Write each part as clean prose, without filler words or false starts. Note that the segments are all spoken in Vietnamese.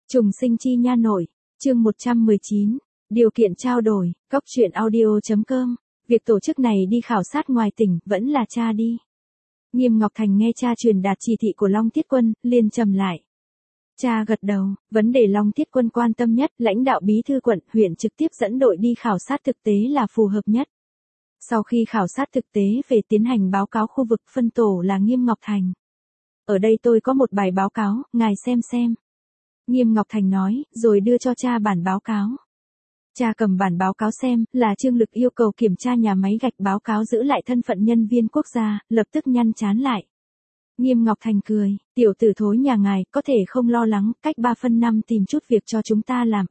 Trùng sinh chi nha nội, chương 119, điều kiện trao đổi, góc truyện audio.com, việc tổ chức này đi khảo sát ngoài tỉnh vẫn là cha đi. Nghiêm Ngọc Thành nghe cha truyền đạt chỉ thị của Long Thiết Quân, liền trầm lại. Cha gật đầu, vấn đề Long Thiết Quân quan tâm nhất, lãnh đạo bí thư quận, huyện trực tiếp dẫn đội đi khảo sát thực tế là phù hợp nhất. Sau khi khảo sát thực tế về tiến hành báo cáo khu vực phân tổ là Nghiêm Ngọc Thành. Ở đây tôi có một bài báo cáo, ngài xem. Nghiêm Ngọc Thành nói, rồi đưa cho cha bản báo cáo. Cha cầm bản báo cáo xem, là Trương Lực yêu cầu kiểm tra nhà máy gạch báo cáo giữ lại thân phận nhân viên quốc gia, lập tức nhăn chán lại. Nghiêm Ngọc Thành cười, tiểu tử thối nhà ngài, có thể không lo lắng, cách 3/5 tìm chút việc cho chúng ta làm,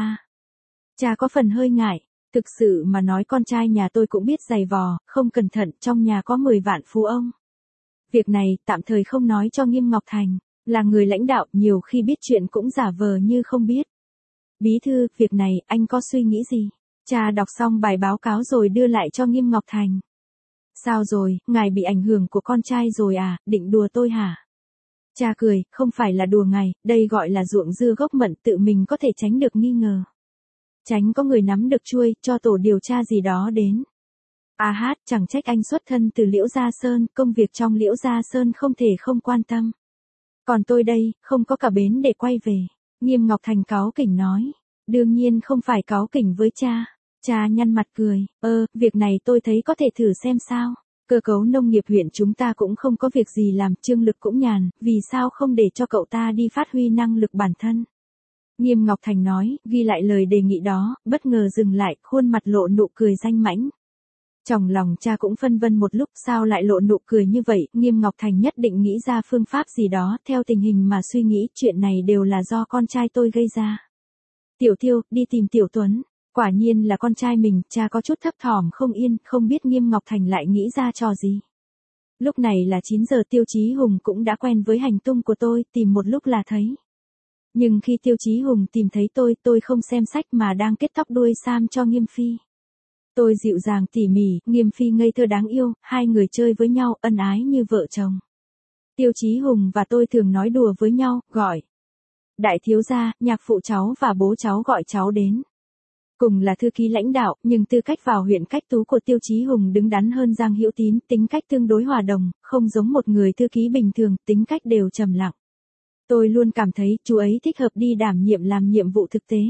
Cha có phần hơi ngại, thực sự mà nói con trai nhà tôi cũng biết giày vò, không cẩn thận, trong nhà có 10 vạn phú ông. Việc này, tạm thời không nói cho Nghiêm Ngọc Thành, là người lãnh đạo, nhiều khi biết chuyện cũng giả vờ như không biết. Bí thư, việc này, anh có suy nghĩ gì? Cha đọc xong bài báo cáo rồi đưa lại cho Nghiêm Ngọc Thành. Sao rồi, ngài bị ảnh hưởng của con trai rồi à, định đùa tôi hả? Cha cười, không phải là đùa ngài, đây gọi là ruộng dưa gốc mận, tự mình có thể tránh được nghi ngờ. Tránh có người nắm được chuôi, cho tổ điều tra gì đó đến. Chẳng trách anh xuất thân từ Liễu Gia Sơn, công việc trong Liễu Gia Sơn không thể không quan tâm. Còn tôi đây, không có cả bến để quay về. Nghiêm Ngọc Thành cáu kỉnh nói. Đương nhiên không phải cáu kỉnh với cha. Cha nhăn mặt cười, việc này tôi thấy có thể thử xem sao. Cơ cấu nông nghiệp huyện chúng ta cũng không có việc gì làm, Trương Lực cũng nhàn, vì sao không để cho cậu ta đi phát huy năng lực bản thân. Nghiêm Ngọc Thành nói, ghi lại lời đề nghị đó, bất ngờ dừng lại, khuôn mặt lộ nụ cười danh mãnh. Trong lòng cha cũng phân vân một lúc, sao lại lộ nụ cười như vậy, Nghiêm Ngọc Thành nhất định nghĩ ra phương pháp gì đó, theo tình hình mà suy nghĩ, chuyện này đều là do con trai tôi gây ra. Tiểu Thiêu, đi tìm Tiểu Tuấn, quả nhiên là con trai mình, cha có chút thấp thỏm không yên, không biết Nghiêm Ngọc Thành lại nghĩ ra trò gì. Lúc này là 9 giờ, Tiêu Chí Hùng cũng đã quen với hành tung của tôi, tìm một lúc là thấy. Nhưng khi Tiêu Chí Hùng tìm thấy tôi không xem sách mà đang kết tóc đuôi sam cho Nghiêm Phi. Tôi dịu dàng tỉ mỉ, Nghiêm Phi ngây thơ đáng yêu, hai người chơi với nhau, ân ái như vợ chồng. Tiêu Chí Hùng và tôi thường nói đùa với nhau, gọi. Đại thiếu gia, nhạc phụ cháu và bố cháu gọi cháu đến. Cùng là thư ký lãnh đạo, nhưng tư cách vào huyện cách tú của Tiêu Chí Hùng đứng đắn hơn Giang Hữu Tín, tính cách tương đối hòa đồng, không giống một người thư ký bình thường, tính cách đều trầm lặng. Tôi luôn cảm thấy chú ấy thích hợp đi đảm nhiệm làm nhiệm vụ thực tế.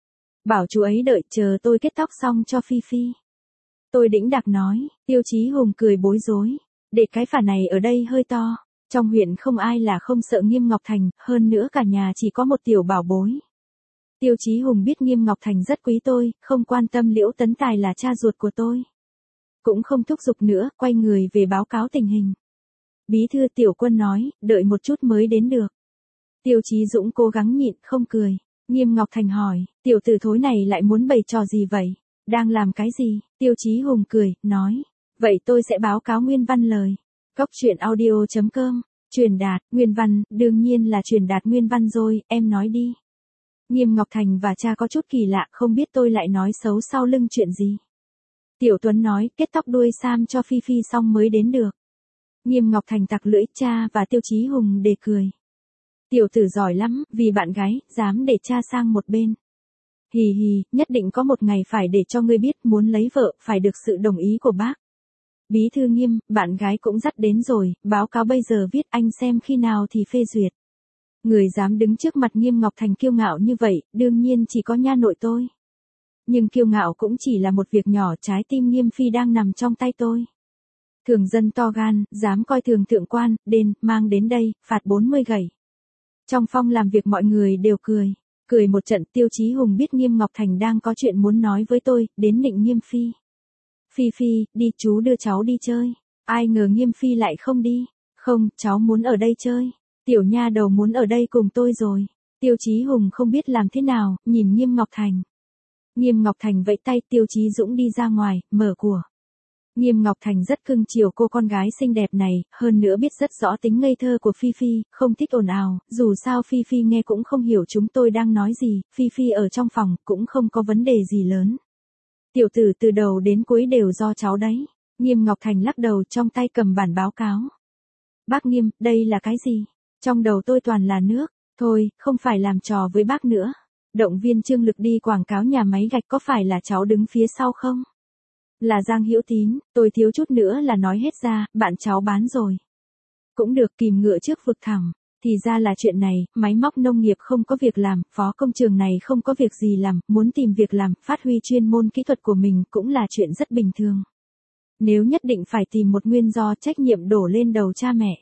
Bảo chú ấy đợi chờ tôi kết tóc xong cho Phi Phi. Tôi đĩnh đạc nói, Tiêu Chí Hùng cười bối rối. Để cái phả này ở đây hơi to. Trong huyện không ai là không sợ Nghiêm Ngọc Thành, hơn nữa cả nhà chỉ có một tiểu bảo bối. Tiêu Chí Hùng biết Nghiêm Ngọc Thành rất quý tôi, không quan tâm Liễu Tấn Tài là cha ruột của tôi. Cũng không thúc giục nữa, quay người về báo cáo tình hình. Bí thư Tiểu Quân nói, đợi một chút mới đến được. Tiêu Chí Dũng cố gắng nhịn, không cười. Nghiêm Ngọc Thành hỏi, tiểu tử thối này lại muốn bày trò gì vậy? Đang làm cái gì? Tiêu Chí Hùng cười, nói, vậy tôi sẽ báo cáo nguyên văn lời. Góc truyện audio.com, truyền đạt, nguyên văn, đương nhiên là truyền đạt nguyên văn rồi, em nói đi. Nghiêm Ngọc Thành và cha có chút kỳ lạ, không biết tôi lại nói xấu sau lưng chuyện gì. Tiểu Tuấn nói, kết tóc đuôi sam cho Phi Phi xong mới đến được. Nghiêm Ngọc Thành tặc lưỡi, cha và Tiêu Chí Hùng để cười. Tiểu tử giỏi lắm, vì bạn gái, dám để cha sang một bên. Hì hì, nhất định có một ngày phải để cho ngươi biết, muốn lấy vợ, phải được sự đồng ý của bác. Bí thư Nghiêm, bạn gái cũng dắt đến rồi, báo cáo bây giờ viết, anh xem khi nào thì phê duyệt. Người dám đứng trước mặt Nghiêm Ngọc Thành kiêu ngạo như vậy, đương nhiên chỉ có nha nội tôi. Nhưng kiêu ngạo cũng chỉ là một việc nhỏ, trái tim Nghiêm Phi đang nằm trong tay tôi. Thường dân to gan, dám coi thường thượng quan, đền, mang đến đây, phạt 40 gẩy. Trong phòng làm việc mọi người đều cười. Cười một trận, Tiêu Chí Hùng biết Nghiêm Ngọc Thành đang có chuyện muốn nói với tôi, đến nịnh Nghiêm Phi. Phi Phi, đi chú đưa cháu đi chơi. Ai ngờ Nghiêm Phi lại không đi. Không, cháu muốn ở đây chơi. Tiểu nha đầu muốn ở đây cùng tôi rồi. Tiêu Chí Hùng không biết làm thế nào, nhìn Nghiêm Ngọc Thành. Nghiêm Ngọc Thành vẫy tay, Tiêu Chí Dũng đi ra ngoài, mở cửa. Nghiêm Ngọc Thành rất cưng chiều cô con gái xinh đẹp này, hơn nữa biết rất rõ tính ngây thơ của Phi Phi, không thích ồn ào, dù sao Phi Phi nghe cũng không hiểu chúng tôi đang nói gì, Phi Phi ở trong phòng cũng không có vấn đề gì lớn. Tiểu tử từ đầu đến cuối đều do cháu đấy. Nghiêm Ngọc Thành lắc đầu, trong tay cầm bản báo cáo. Bác Nghiêm, đây là cái gì? Trong đầu tôi toàn là nước. Thôi, không phải làm trò với bác nữa. Động viên Trương Lực đi quảng cáo nhà máy gạch có phải là cháu đứng phía sau không? Là Giang Hữu Tín, tôi thiếu chút nữa là nói hết ra, bạn cháu bán rồi. Cũng được, kìm ngựa trước vực thẳm. Thì ra là chuyện này, máy móc nông nghiệp không có việc làm, phó công trường này không có việc gì làm, muốn tìm việc làm, phát huy chuyên môn kỹ thuật của mình cũng là chuyện rất bình thường. Nếu nhất định phải tìm một nguyên do, trách nhiệm đổ lên đầu cha mẹ.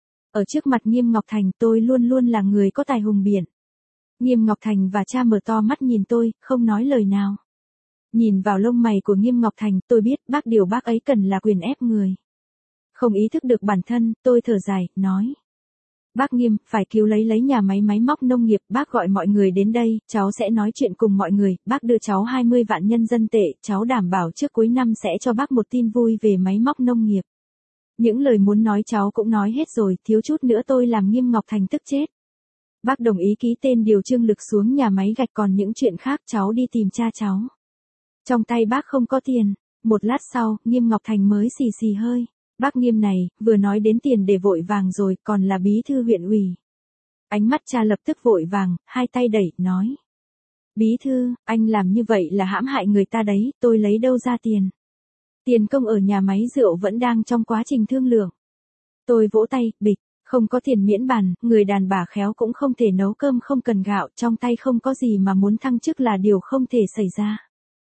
Ở trước mặt Nghiêm Ngọc Thành, tôi luôn luôn là người có tài hùng biện. Nghiêm Ngọc Thành và cha mở to mắt nhìn tôi, không nói lời nào. Nhìn vào lông mày của Nghiêm Ngọc Thành, tôi biết điều bác ấy cần là quyền ép người. Không ý thức được bản thân, tôi thở dài, nói. Bác Nghiêm, phải cứu lấy nhà máy móc nông nghiệp, bác gọi mọi người đến đây, cháu sẽ nói chuyện cùng mọi người, bác đưa cháu 20 vạn nhân dân tệ, cháu đảm bảo trước cuối năm sẽ cho bác một tin vui về máy móc nông nghiệp. Những lời muốn nói cháu cũng nói hết rồi, thiếu chút nữa tôi làm Nghiêm Ngọc Thành tức chết. Bác đồng ý ký tên điều Trương Lực xuống nhà máy gạch, còn những chuyện khác cháu đi tìm cha cháu. Trong tay bác không có tiền. Một lát sau, Nghiêm Ngọc Thành mới xì xì hơi. Bác Nghiêm này, vừa nói đến tiền để vội vàng rồi, còn là bí thư huyện ủy. Ánh mắt cha lập tức vội vàng, hai tay đẩy, nói. Bí thư, anh làm như vậy là hãm hại người ta đấy, tôi lấy đâu ra tiền. Tiền công ở nhà máy rượu vẫn đang trong quá trình thương lượng. Tôi vỗ tay, bịch, không có tiền miễn bàn, người đàn bà khéo cũng không thể nấu cơm không cần gạo, trong tay không có gì mà muốn thăng chức là điều không thể xảy ra.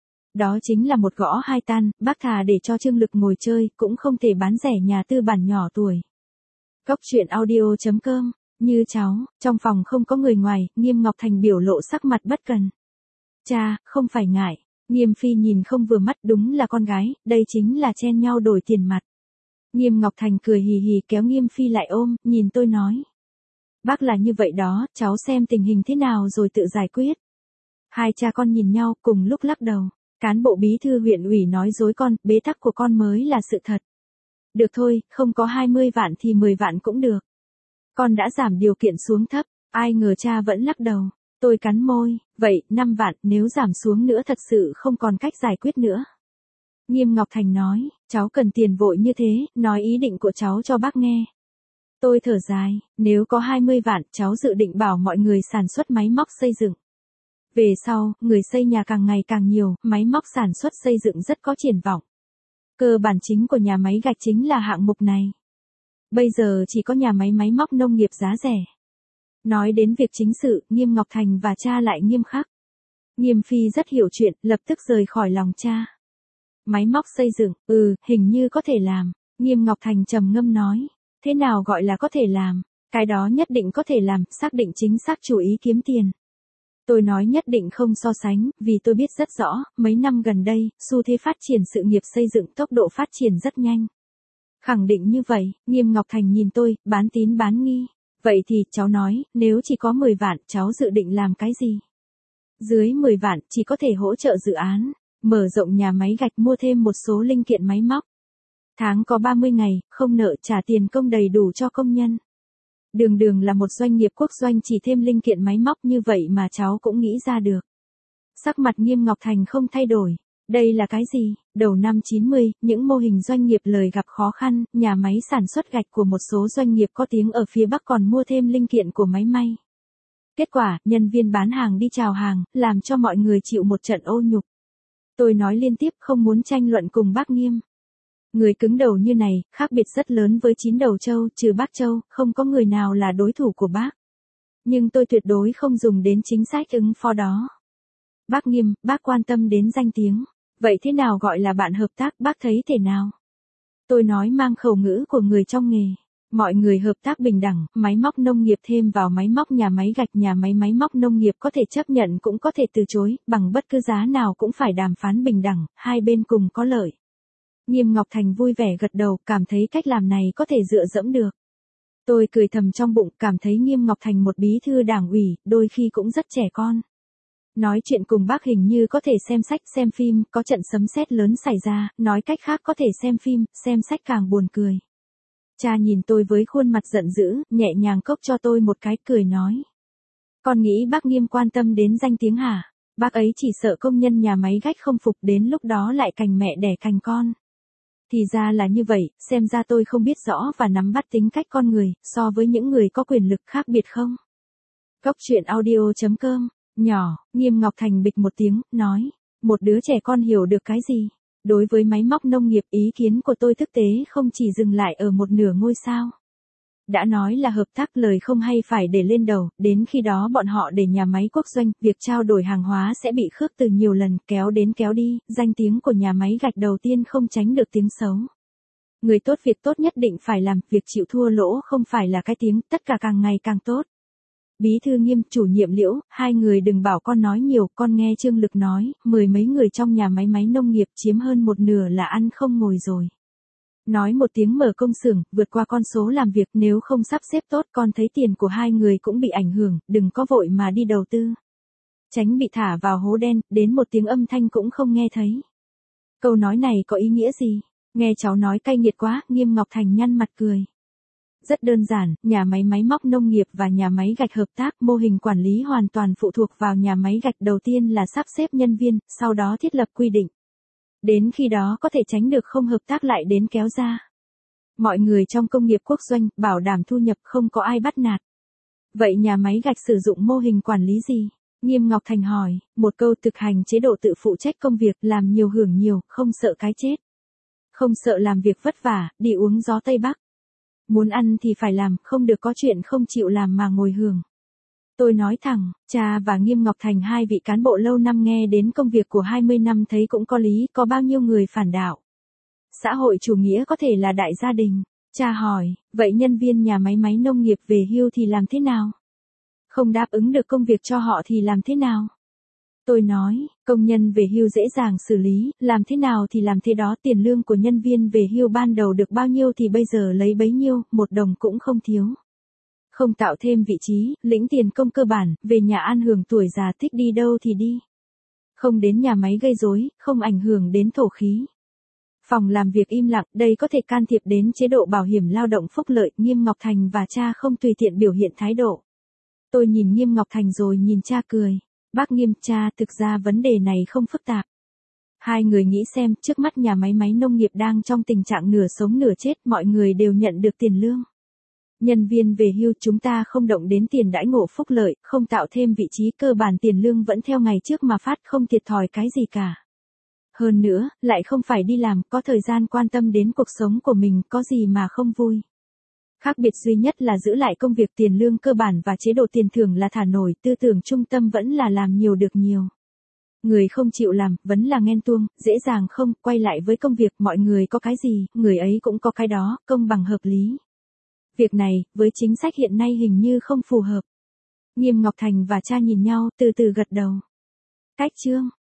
Đó chính là một gõ hai tan, bác thà để cho Trương Lực ngồi chơi, cũng không thể bán rẻ nhà tư bản nhỏ tuổi. Góc truyện audio.com, như cháu, trong phòng không có người ngoài, Nghiêm Ngọc Thành biểu lộ sắc mặt bất cần. Cha, không phải ngại, Nghiêm Phi nhìn không vừa mắt, đúng là con gái, đây chính là chen nhau đổi tiền mặt. Nghiêm Ngọc Thành cười hì hì kéo Nghiêm Phi lại ôm, nhìn tôi nói. Bác là như vậy đó, cháu xem tình hình thế nào rồi tự giải quyết. Hai cha con nhìn nhau cùng lúc lắc đầu. Cán bộ bí thư huyện ủy nói dối con, bế tắc của con mới là sự thật. Được thôi, không có 20 vạn thì 10 vạn cũng được. Con đã giảm điều kiện xuống thấp, ai ngờ cha vẫn lắc đầu. Tôi cắn môi, vậy, 5 vạn, nếu giảm xuống nữa thật sự không còn cách giải quyết nữa. Nghiêm Ngọc Thành nói, cháu cần tiền vội như thế, nói ý định của cháu cho bác nghe. Tôi thở dài, nếu có 20 vạn, cháu dự định bảo mọi người sản xuất máy móc xây dựng. Về sau, người xây nhà càng ngày càng nhiều, máy móc sản xuất xây dựng rất có triển vọng. Cơ bản chính của nhà máy gạch chính là hạng mục này. Bây giờ chỉ có nhà máy móc nông nghiệp giá rẻ. Nói đến việc chính sự, Nghiêm Ngọc Thành và cha lại nghiêm khắc. Nghiêm Phi rất hiểu chuyện, lập tức rời khỏi lòng cha. Máy móc xây dựng, hình như có thể làm. Nghiêm Ngọc Thành trầm ngâm nói. Thế nào gọi là có thể làm? Cái đó nhất định có thể làm, xác định chính xác chủ ý kiếm tiền. Tôi nói nhất định không so sánh, vì tôi biết rất rõ, mấy năm gần đây, xu thế phát triển sự nghiệp xây dựng tốc độ phát triển rất nhanh. Khẳng định như vậy, Nghiêm Ngọc Thành nhìn tôi, bán tín bán nghi. Vậy thì, cháu nói, nếu chỉ có 10 vạn, cháu dự định làm cái gì? Dưới 10 vạn, chỉ có thể hỗ trợ dự án, mở rộng nhà máy gạch, mua thêm một số linh kiện máy móc. Tháng có 30 ngày, không nợ, trả tiền công đầy đủ cho công nhân. Đường là một doanh nghiệp quốc doanh, chỉ thêm linh kiện máy móc như vậy mà cháu cũng nghĩ ra được. Sắc mặt Nghiêm Ngọc Thành không thay đổi. Đây là cái gì? Đầu năm 90, những mô hình doanh nghiệp lời gặp khó khăn, nhà máy sản xuất gạch của một số doanh nghiệp có tiếng ở phía Bắc còn mua thêm linh kiện của máy may. Kết quả, nhân viên bán hàng đi chào hàng, làm cho mọi người chịu một trận ô nhục. Tôi nói liên tiếp không muốn tranh luận cùng bác Nghiêm. Người cứng đầu như này, khác biệt rất lớn với 9 đầu châu, trừ bác Châu, không có người nào là đối thủ của bác. Nhưng tôi tuyệt đối không dùng đến chính sách ứng phó đó. Bác Nghiêm, bác quan tâm đến danh tiếng. Vậy thế nào gọi là bạn hợp tác, bác thấy thế nào? Tôi nói mang khẩu ngữ của người trong nghề. Mọi người hợp tác bình đẳng, máy móc nông nghiệp thêm vào máy móc nhà máy gạch, nhà máy móc nông nghiệp có thể chấp nhận cũng có thể từ chối, bằng bất cứ giá nào cũng phải đàm phán bình đẳng, hai bên cùng có lợi. Nghiêm Ngọc Thành vui vẻ gật đầu, cảm thấy cách làm này có thể dựa dẫm được. Tôi cười thầm trong bụng, cảm thấy Nghiêm Ngọc Thành một bí thư đảng ủy, đôi khi cũng rất trẻ con. Nói chuyện cùng bác hình như có thể xem sách, xem phim, có trận sấm sét lớn xảy ra, nói cách khác có thể xem phim, xem sách càng buồn cười. Cha nhìn tôi với khuôn mặt giận dữ, nhẹ nhàng cốc cho tôi một cái, cười nói. Con nghĩ bác Nghiêm quan tâm đến danh tiếng hả? Bác ấy chỉ sợ công nhân nhà máy gạch không phục, đến lúc đó lại cành mẹ đẻ cành con. Thì ra là như vậy, xem ra tôi không biết rõ và nắm bắt tính cách con người, so với những người có quyền lực khác biệt không? Cốc truyện audio.com. Nhỏ, Nghiêm Ngọc Thành bịch một tiếng, nói. Một đứa trẻ con hiểu được cái gì? Đối với máy móc nông nghiệp, ý kiến của tôi thực tế không chỉ dừng lại ở một nửa ngôi sao. Đã nói là hợp tác, lời không hay phải để lên đầu, đến khi đó bọn họ để nhà máy quốc doanh, việc trao đổi hàng hóa sẽ bị khước từ nhiều lần, kéo đến kéo đi, danh tiếng của nhà máy gạch đầu tiên không tránh được tiếng xấu. Người tốt việc tốt nhất định phải làm, việc chịu thua lỗ không phải là cái tiếng, tất cả càng ngày càng tốt. Bí thư Nghiêm, chủ nhiệm Liễu, hai người đừng bảo con nói nhiều, con nghe Trương Lực nói, 10 mấy người trong nhà máy nông nghiệp chiếm hơn một nửa là ăn không ngồi rồi. Nói một tiếng mở công xưởng, vượt qua con số làm việc, nếu không sắp xếp tốt, con thấy tiền của hai người cũng bị ảnh hưởng, đừng có vội mà đi đầu tư. Tránh bị thả vào hố đen, đến một tiếng âm thanh cũng không nghe thấy. Câu nói này có ý nghĩa gì? Nghe cháu nói cay nghiệt quá, Nghiêm Ngọc Thành nhăn mặt cười. Rất đơn giản, nhà máy máy móc nông nghiệp và nhà máy gạch hợp tác, mô hình quản lý hoàn toàn phụ thuộc vào nhà máy gạch, đầu tiên là sắp xếp nhân viên, sau đó thiết lập quy định. Đến khi đó có thể tránh được không hợp tác lại đến kéo ra. Mọi người trong công nghiệp quốc doanh, bảo đảm thu nhập, không có ai bắt nạt. Vậy nhà máy gạch sử dụng mô hình quản lý gì? Nghiêm Ngọc Thành hỏi, một câu, thực hành chế độ tự phụ trách công việc, làm nhiều hưởng nhiều, không sợ cái chết. Không sợ làm việc vất vả, đi uống gió Tây Bắc. Muốn ăn thì phải làm, không được có chuyện không chịu làm mà ngồi hưởng. Tôi nói thẳng, cha và Nghiêm Ngọc Thành, hai vị cán bộ lâu năm nghe đến công việc của 20 năm thấy cũng có lý, có bao nhiêu người phản đạo. Xã hội chủ nghĩa có thể là đại gia đình. Cha hỏi, vậy nhân viên nhà máy nông nghiệp về hưu thì làm thế nào? Không đáp ứng được công việc cho họ thì làm thế nào? Tôi nói, công nhân về hưu dễ dàng xử lý, làm thế nào thì làm thế đó, tiền lương của nhân viên về hưu ban đầu được bao nhiêu thì bây giờ lấy bấy nhiêu, một đồng cũng không thiếu. Không tạo thêm vị trí, lĩnh tiền công cơ bản, về nhà an hưởng tuổi già, thích đi đâu thì đi. Không đến nhà máy gây rối, không ảnh hưởng đến thổ khí. Phòng làm việc im lặng, đây có thể can thiệp đến chế độ bảo hiểm lao động phúc lợi. Nghiêm Ngọc Thành và cha không tùy tiện biểu hiện thái độ. Tôi nhìn Nghiêm Ngọc Thành rồi nhìn cha cười. Bác Nghiêm, cha, thực ra vấn đề này không phức tạp. Hai người nghĩ xem, trước mắt nhà máy nông nghiệp đang trong tình trạng nửa sống nửa chết, mọi người đều nhận được tiền lương. Nhân viên về hưu, chúng ta không động đến tiền đãi ngộ phúc lợi, không tạo thêm vị trí, cơ bản tiền lương vẫn theo ngày trước mà phát, không thiệt thòi cái gì cả. Hơn nữa, lại không phải đi làm, có thời gian quan tâm đến cuộc sống của mình, có gì mà không vui. Khác biệt duy nhất là giữ lại công việc, tiền lương cơ bản và chế độ tiền thưởng là thả nổi, tư tưởng trung tâm vẫn là làm nhiều được nhiều. Người không chịu làm, vẫn là ghen tuông, dễ dàng không, quay lại với công việc, mọi người có cái gì, người ấy cũng có cái đó, công bằng hợp lý. Việc này, với chính sách hiện nay hình như không phù hợp. Nghiêm Ngọc Thành và cha nhìn nhau, từ từ gật đầu. Cách chương.